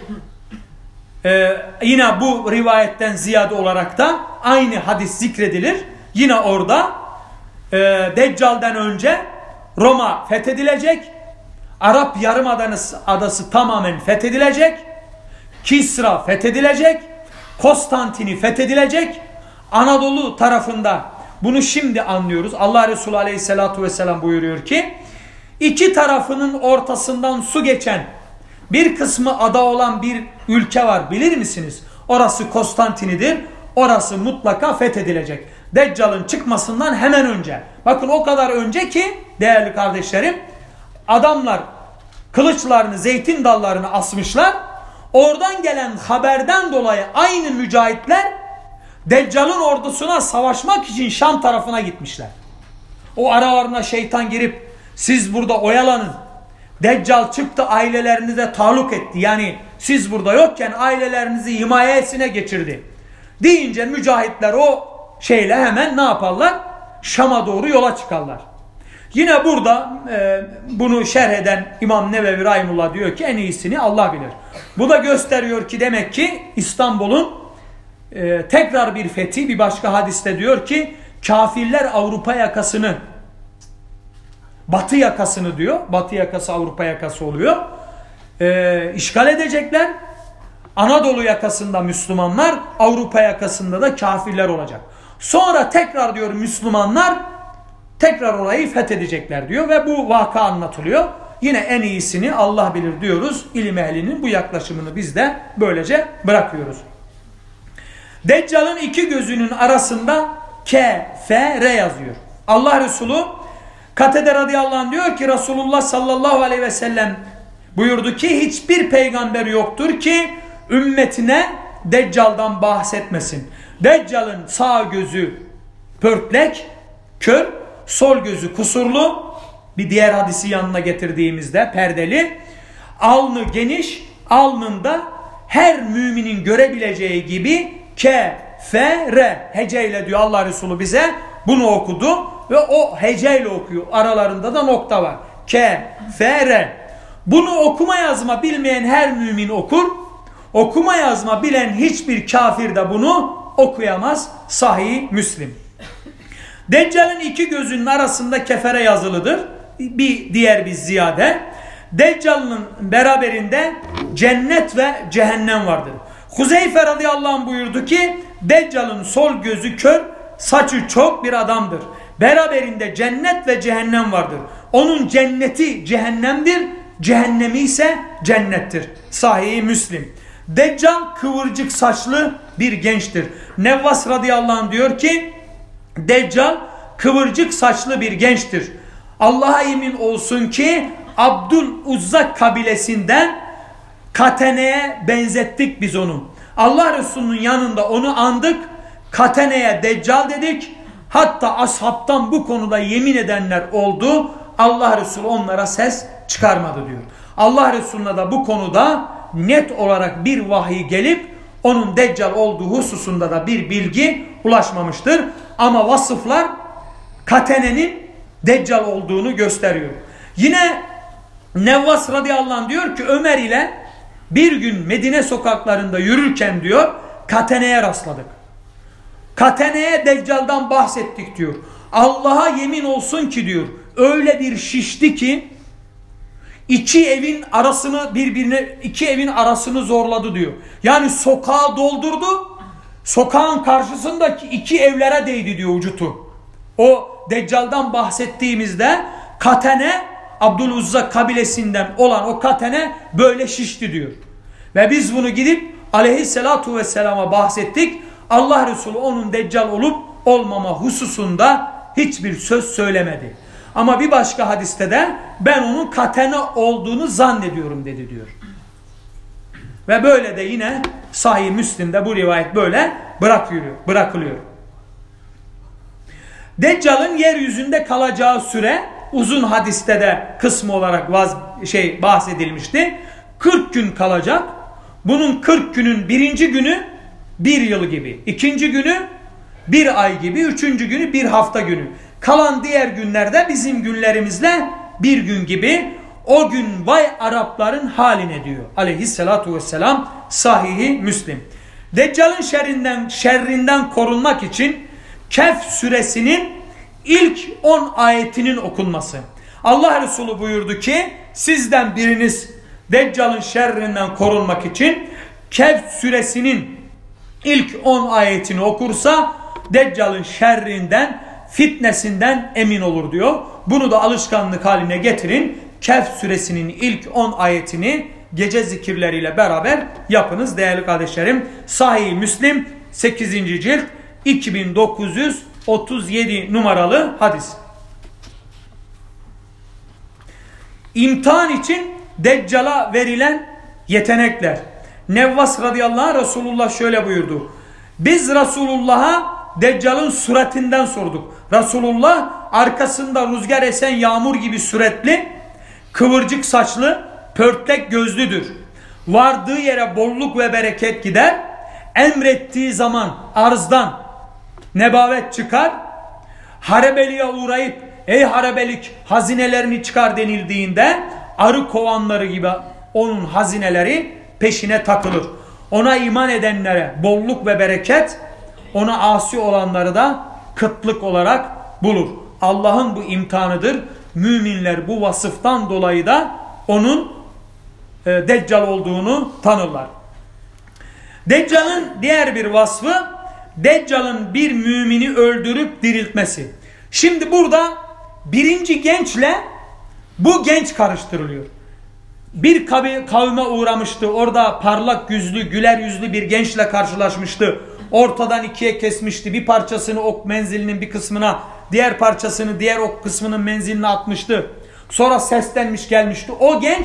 e, yine bu rivayetten ziyade olarak da aynı hadis zikredilir. Yine orada e, Deccal'den önce Roma fethedilecek, Arap Yarımadası adası tamamen fethedilecek, Kisra fethedilecek, Konstantin'i fethedilecek. Anadolu tarafında, bunu şimdi anlıyoruz. Allah Resulü Aleyhisselatü Vesselam buyuruyor ki, iki tarafının ortasından su geçen, bir kısmı ada olan bir ülke var, bilir misiniz? Orası Konstantin'idir. Orası mutlaka fethedilecek. Deccal'ın çıkmasından hemen önce. Bakın o kadar önce ki değerli kardeşlerim, adamlar kılıçlarını, zeytin dallarını asmışlar. Oradan gelen haberden dolayı aynı mücahitler Deccal'ın ordusuna savaşmak için Şam tarafına gitmişler. O aralarına şeytan girip siz burada oyalanın, Deccal çıktı ailelerinize taluk etti, yani siz burada yokken ailelerinizi himayesine geçirdi deyince mücahitler o şeyle hemen ne yaparlar? Şam'a doğru yola çıkarlar. Yine burada e, bunu şerh eden İmam Nevevi Rahimullah diyor ki en iyisini Allah bilir. Bu da gösteriyor ki demek ki İstanbul'un e, tekrar bir fethi, bir başka hadiste diyor ki kafirler Avrupa yakasını, Batı yakasını diyor, Batı yakası Avrupa yakası oluyor, e, işgal edecekler. Anadolu yakasında Müslümanlar, Avrupa yakasında da kafirler olacak. Sonra tekrar diyor Müslümanlar tekrar orayı fethedecekler diyor ve bu vaka anlatılıyor. Yine en iyisini Allah bilir diyoruz. İlim ehlinin bu yaklaşımını biz de böylece bırakıyoruz. Deccal'ın iki gözünün arasında K, F, R yazıyor. Allah Resulü Katede radıyallahu anh diyor ki Resulullah sallallahu aleyhi ve sellem Buyurdu ki hiçbir peygamber yoktur ki ümmetine Deccal'dan bahsetmesin. Deccal'ın sağ gözü pörtlek, kör, sol gözü kusurlu, bir diğer hadisi yanına getirdiğimizde perdeli, alnı geniş, alnında her müminin görebileceği gibi K, F, R heceyle diyor Allah Resulü bize bunu okudu ve o heceyle okuyor. Aralarında da nokta var. K, F, R. Bunu okuma yazma bilmeyen her mümin okur. Okuma yazma bilen hiçbir kafir de bunu okuyamaz. Sahih Müslim. Deccal'in iki gözünün arasında kefere yazılıdır. Bir diğer bir ziyade. Deccal'ın beraberinde cennet ve cehennem vardır. Huzeyfe radıyallahu anh buyurdu ki Deccal'ın sol gözü kör, saçı çok bir adamdır. Beraberinde cennet ve cehennem vardır. Onun cenneti cehennemdir, cehennemi ise cennettir. Sahih Müslim. Deccal kıvırcık saçlı bir gençtir. Nevvas radıyallahu anh diyor ki Deccal kıvırcık saçlı bir gençtir. Allah'a yemin olsun ki Abdül Uzza kabilesinden Katene'ye benzettik biz onu. Allah Resulü'nün yanında onu andık. Katene'ye Deccal dedik. Hatta ashabtan bu konuda yemin edenler oldu. Allah Resulü onlara ses çıkarmadı diyor. Allah Resulü'ne de bu konuda net olarak bir vahiy gelip onun Deccal olduğu hususunda da bir bilgi ulaşmamıştır. Ama vasıflar Katene'nin Deccal olduğunu gösteriyor. Yine Nevvas radıyallahu anh diyor ki Ömer ile bir gün Medine sokaklarında yürürken diyor Katene'ye rastladık. Katene'ye Deccal'dan bahsettik diyor. Allah'a yemin olsun ki diyor öyle bir şişti ki iki evin arasını birbirine iki evin arasını zorladı diyor. Yani sokağı doldurdu. Sokağın karşısındaki iki evlere değdi diyor vücutu. O Deccal'dan bahsettiğimizde Katene Abdüluzza kabilesinden olan o Katene böyle şişti diyor. Ve biz bunu gidip aleyhissalatu vesselama bahsettik. Allah Resulü onun Deccal olup olmama hususunda hiçbir söz söylemedi. Ama bir başka hadiste de ben onun Katene olduğunu zannediyorum dedi diyor. Ve böyle de yine Sahih Müslim'de bu rivayet böyle bırakılıyor. bırakılıyor. Deccal'ın yeryüzünde kalacağı süre uzun hadiste de kısmı olarak vaz, şey bahsedilmişti. kırk gün kalacak. Bunun kırk günün birinci günü bir yıl gibi. İkinci günü bir ay gibi. Üçüncü günü bir hafta günü. Kalan diğer günlerde bizim günlerimizle bir gün gibi. O gün vay Arapların haline diyor aleyhissalatu vesselam Sahih-i Müslim. Deccal'ın şerrinden, şerrinden korunmak için Kehf suresinin ilk on ayetinin okunması. Allah Resulü buyurdu ki sizden biriniz Deccal'ın şerrinden korunmak için Kehf suresinin ilk on ayetini okursa Deccal'ın şerrinden, fitnesinden emin olur diyor. Bunu da alışkanlık haline getirin. Kehf suresinin ilk on ayetini gece zikirleriyle beraber yapınız değerli kardeşlerim. Sahih Müslim sekizinci cilt iki bin dokuz yüz otuz yedi numaralı hadis. İmtihan için Deccal'a verilen yetenekler. Nevvas radıyallahu anh Resulullah şöyle buyurdu. Biz Resulullah'a Deccal'ın suretinden sorduk. Resulullah arkasında rüzgar esen yağmur gibi süretli, kıvırcık saçlı, pörtlek gözlüdür. Vardığı yere bolluk ve bereket gider. Emrettiği zaman arzdan nebavet çıkar. Harebeliğe uğrayıp ey harebelik hazinelerini çıkar denildiğinde arı kovanları gibi onun hazineleri peşine takılır. Ona iman edenlere bolluk ve bereket, ona asi olanları da kıtlık olarak bulur. Allah'ın bu imtihanıdır. Müminler bu vasıftan dolayı da onun e, Deccal olduğunu tanırlar. Deccal'ın diğer bir vasfı Deccal'ın bir mümini öldürüp diriltmesi. Şimdi burada birinci gençle bu genç karıştırılıyor. Bir kavme uğramıştı. Orada parlak yüzlü, güler yüzlü bir gençle karşılaşmıştı. Ortadan ikiye kesmişti. Bir parçasını ok menzilinin bir kısmına, diğer parçasını diğer ok kısmının menziline atmıştı. Sonra seslenmiş gelmişti. O genç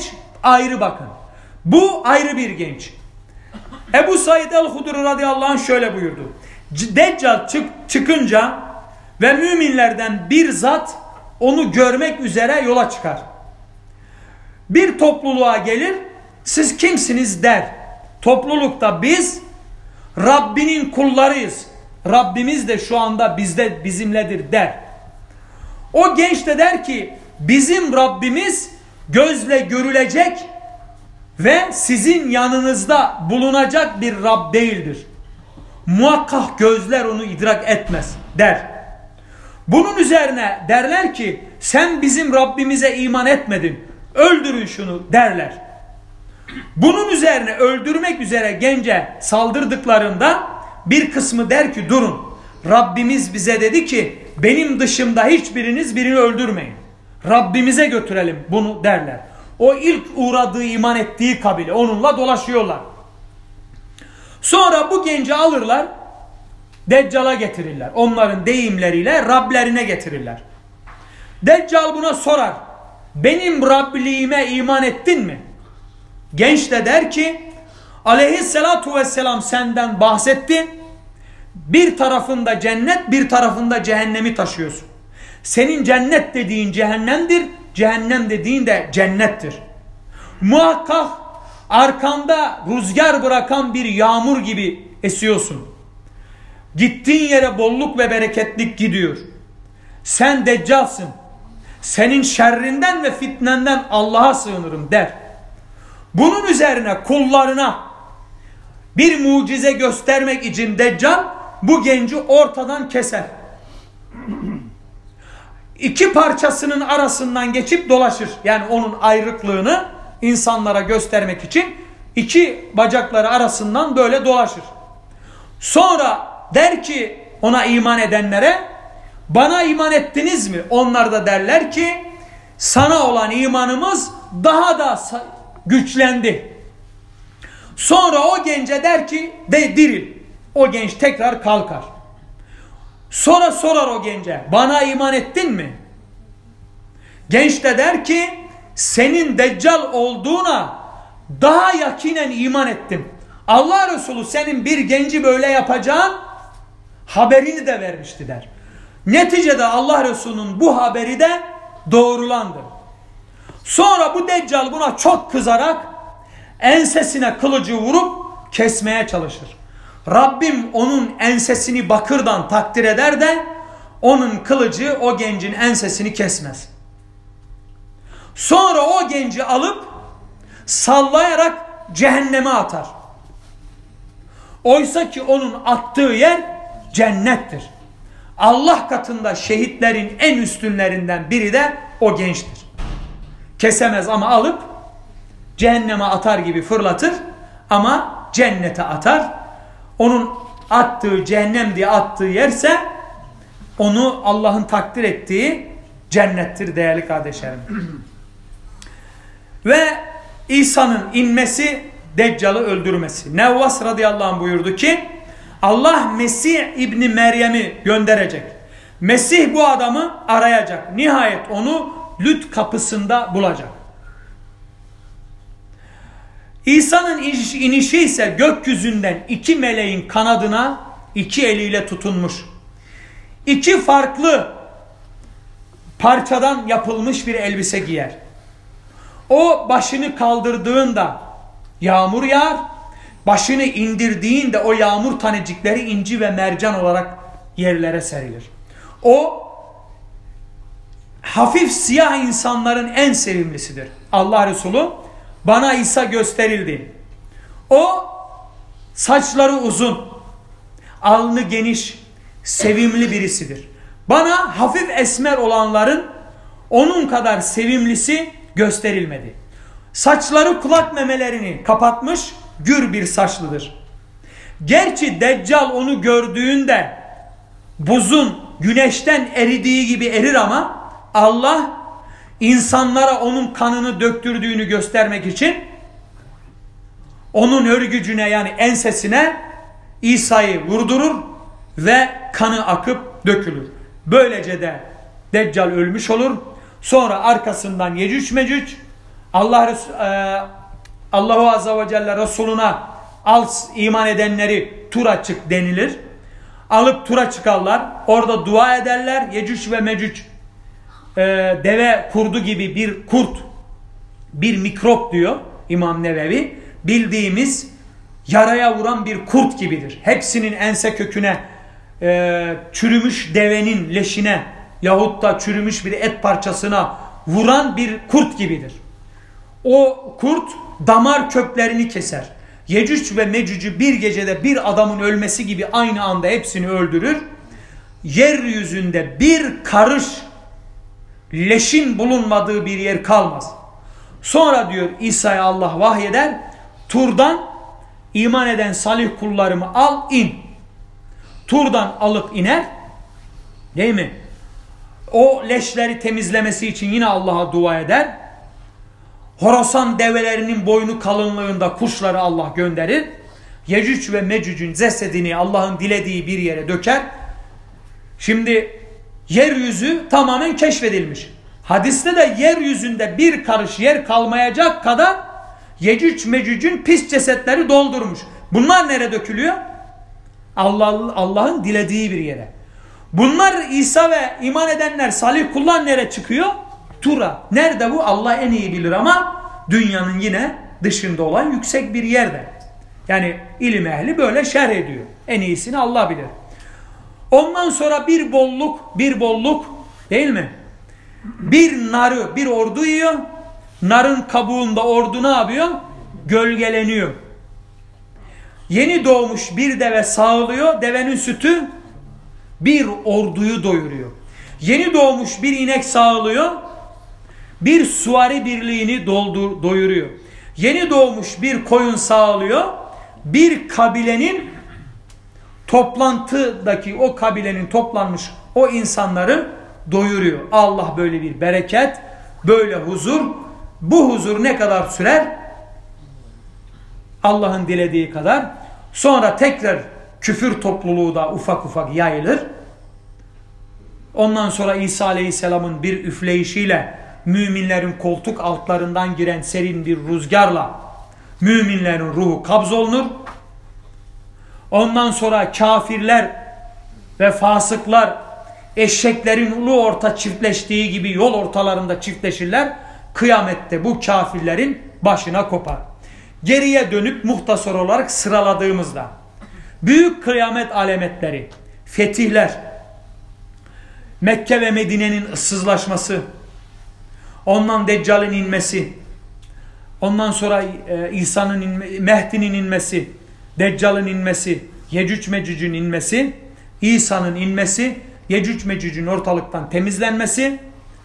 ayrı bakın. Bu ayrı bir genç. Ebu Said el-Hudri radıyallahu anh şöyle buyurdu. Deccal çık, çıkınca ve müminlerden bir zat onu görmek üzere yola çıkar. Bir topluluğa gelir, siz kimsiniz der. Toplulukta biz Rabbinin kullarıyız. Rabbimiz de şu anda bizde bizimledir der. O genç de der ki bizim Rabbimiz gözle görülecek ve sizin yanınızda bulunacak bir Rab değildir. Muhakkak gözler onu idrak etmez der. Bunun üzerine derler ki sen bizim Rabbimize iman etmedin. Öldürün şunu derler. Bunun üzerine öldürmek üzere gence saldırdıklarında bir kısmı der ki durun. Rabbimiz bize dedi ki benim dışımda hiçbiriniz birini öldürmeyin. Rabbimize götürelim bunu derler. O ilk uğradığı iman ettiği kabile onunla dolaşıyorlar. Sonra bu genci alırlar Deccal'a getirirler. Onların deyimleriyle Rablerine getirirler. Deccal buna sorar. Benim Rabliğime iman ettin mi? Genç de der ki aleyhissalatu vesselam senden bahsetti. Bir tarafında cennet bir tarafında cehennemi taşıyorsun. Senin cennet dediğin cehennemdir. Cehennem dediğin de cennettir. Muhakkak arkanda rüzgar bırakan bir yağmur gibi esiyorsun. Gittiğin yere bolluk ve bereketlik gidiyor. Sen deccalsın. Senin şerrinden ve fitnenden Allah'a sığınırım der. Bunun üzerine kullarına bir mucize göstermek için Deccal bu genci ortadan keser. İki parçasının arasından geçip dolaşır. Yani onun ayrıklığını insanlara göstermek için iki bacakları arasından böyle dolaşır. Sonra der ki ona iman edenlere bana iman ettiniz mi? Onlar da derler ki sana olan imanımız daha da güçlendi. Sonra o gence der ki de diril. O genç tekrar kalkar. Sonra sorar o gence bana iman ettin mi? Genç de der ki senin deccal olduğuna daha yakinen iman ettim. Allah Resulü senin bir genci böyle yapacağın haberini de vermişti der. Neticede Allah Resulü'nün bu haberi de doğrulandı. Sonra bu deccal buna çok kızarak ensesine kılıcı vurup kesmeye çalışır. Rabbim onun ensesini bakırdan takdir eder de onun kılıcı o gencin ensesini kesmez. Sonra o genci alıp sallayarak cehenneme atar. Oysa ki onun attığı yer cennettir. Allah katında şehitlerin en üstünlerinden biri de o gençtir. Kesemez ama alıp cehenneme atar gibi fırlatır ama cennete atar. Onun attığı cehennem diye attığı yerse onu Allah'ın takdir ettiği cennettir değerli kardeşlerim. Ve İsa'nın inmesi, Deccal'ı öldürmesi. Nevvas radıyallahu anh buyurdu ki Allah Mesih İbni Meryem'i gönderecek. Mesih bu adamı arayacak. Nihayet onu Lüt kapısında bulacak. İsa'nın inişi ise gökyüzünden iki meleğin kanadına iki eliyle tutunmuş. İki farklı parçadan yapılmış bir elbise giyer. O başını kaldırdığında yağmur yağar. Başını indirdiğinde o yağmur tanecikleri inci ve mercan olarak yerlere serilir. O hafif siyah insanların en sevimlisidir. Allah Resulü bana İsa gösterildi. O saçları uzun, alnı geniş, sevimli birisidir. Bana hafif esmer olanların onun kadar sevimlisi gösterilmedi. Saçları kulak memelerini kapatmış, gür bir saçlıdır. Gerçi Deccal onu gördüğünde buzun güneşten eridiği gibi erir ama Allah insanlara onun kanını döktürdüğünü göstermek için onun örgücüne yani ensesine İsa'yı vurdurur ve kanı akıp dökülür. Böylece de Deccal ölmüş olur. Sonra arkasından Yecüc Mecüc Allah e, Allahu Azze ve Celle Resuluna al iman edenleri tura çık denilir. Alıp tura çıkarlar. Orada dua ederler. Yecüc ve Mecüc e, deve kurdu gibi bir kurt, bir mikrop diyor İmam Nevevi. Bildiğimiz yaraya vuran bir kurt gibidir. Hepsinin ense köküne e, çürümüş devenin leşine yahut da çürümüş bir et parçasına vuran bir kurt gibidir. O kurt damar köklerini keser. Yecüc ve Mecüc'ü bir gecede bir adamın ölmesi gibi aynı anda hepsini öldürür. Yeryüzünde bir karış leşin bulunmadığı bir yer kalmaz. Sonra diyor İsa'ya Allah vahyeder, Tur'dan iman eden salih kullarımı al in. Tur'dan alıp iner, değil mi? O leşleri temizlemesi için yine Allah'a dua eder. Horasan develerinin boynu kalınlığında kuşları Allah gönderir. Yecüc ve Mecüc'ün cesedini Allah'ın dilediği bir yere döker. Şimdi yeryüzü tamamen keşfedilmiş. Hadiste de yeryüzünde bir karış yer kalmayacak kadar Yecüc Mecüc'ün pis cesetleri doldurmuş. Bunlar nereye dökülüyor? Allah, Allah'ın dilediği bir yere. Bunlar İsa ve iman edenler, salih kullar nereye çıkıyor? Tur'a. Nerede bu? Allah en iyi bilir ama dünyanın yine dışında olan yüksek bir yerde. Yani ilim ehli böyle şerh ediyor. En iyisini Allah bilir. Ondan sonra bir bolluk, bir bolluk değil mi? Bir narı, bir ordu yiyor. Narın kabuğunda ordu ne yapıyor? Gölgeleniyor. Yeni doğmuş bir deve sağlıyor. Devenin sütü bir orduyu doyuruyor. Yeni doğmuş bir inek sağlıyor. Bir süvari birliğini doldur, doyuruyor. Yeni doğmuş bir koyun sağlıyor. Bir kabilenin toplantıdaki o kabilenin toplanmış o insanları doyuruyor. Allah böyle bir bereket, böyle huzur. Bu huzur ne kadar sürer? Allah'ın dilediği kadar. Sonra tekrar küfür topluluğu da ufak ufak yayılır. Ondan sonra İsa Aleyhisselam'ın bir üfleyişiyle müminlerin koltuk altlarından giren serin bir rüzgarla müminlerin ruhu kabzolunur. Ondan sonra kafirler ve fasıklar eşeklerin ulu orta çiftleştiği gibi yol ortalarında çiftleşirler. Kıyamette bu kafirlerin başına kopar. Geriye dönüp muhtasar olarak sıraladığımızda büyük kıyamet alametleri, fetihler, Mekke ve Medine'nin ıssızlaşması, ondan Deccal'in inmesi, ondan sonra e, İsa'nın inme, Mehdi'nin inmesi, Deccal'in inmesi, Yecüc Mecüc'ün inmesi, İsa'nın inmesi, Yecüc Mecüc'ün ortalıktan temizlenmesi,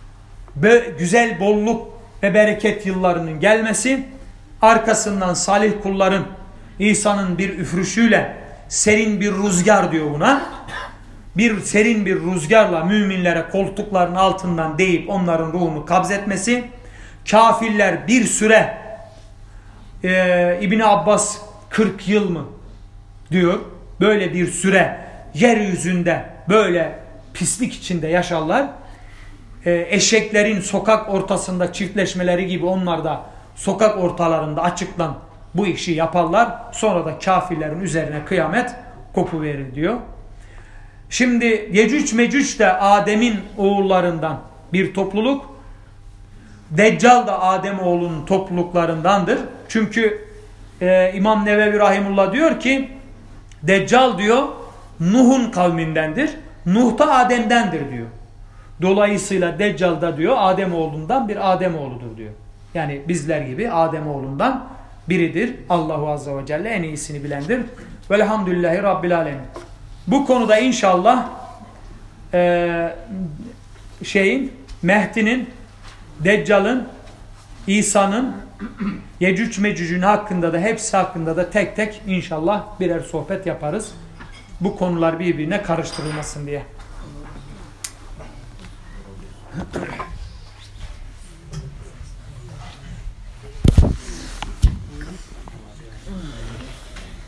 güzel bolluk ve bereket yıllarının gelmesi, arkasından salih kulların İsa'nın bir üfrüşüyle serin bir rüzgar diyor buna. Bir serin bir rüzgarla müminlere koltukların altından değip onların ruhunu kabzetmesi, kafirler bir süre e, İbni Abbas kırk yıl mı diyor, böyle bir süre yeryüzünde böyle pislik içinde yaşarlar. E, eşeklerin sokak ortasında çiftleşmeleri gibi onlar da sokak ortalarında açıklan bu işi yaparlar. Sonra da kafirlerin üzerine kıyamet kopuverir diyor. Şimdi Yecüc Mecüc de Adem'in oğullarından bir topluluk. Deccal da Adem oğlunun topluluklarındandır. Çünkü e, İmam Nevevi Rahimullah diyor ki Deccal diyor Nuh'un kavmindendir. Nuh da Adem'dendir diyor. Dolayısıyla Deccal da diyor Adem oğlundan bir Adem oğludur diyor. Yani bizler gibi Adem oğlundan biridir. Allahu Azze ve Celle en iyisini bilendir. Velhamdülillahi Rabbil Alemin. Bu konuda inşallah e, şeyin, Mehdi'nin, Deccal'ın, İsa'nın, Yecüc Mecüc'ün hakkında da hepsi hakkında da tek tek inşallah birer sohbet yaparız. Bu konular birbirine karıştırılmasın diye.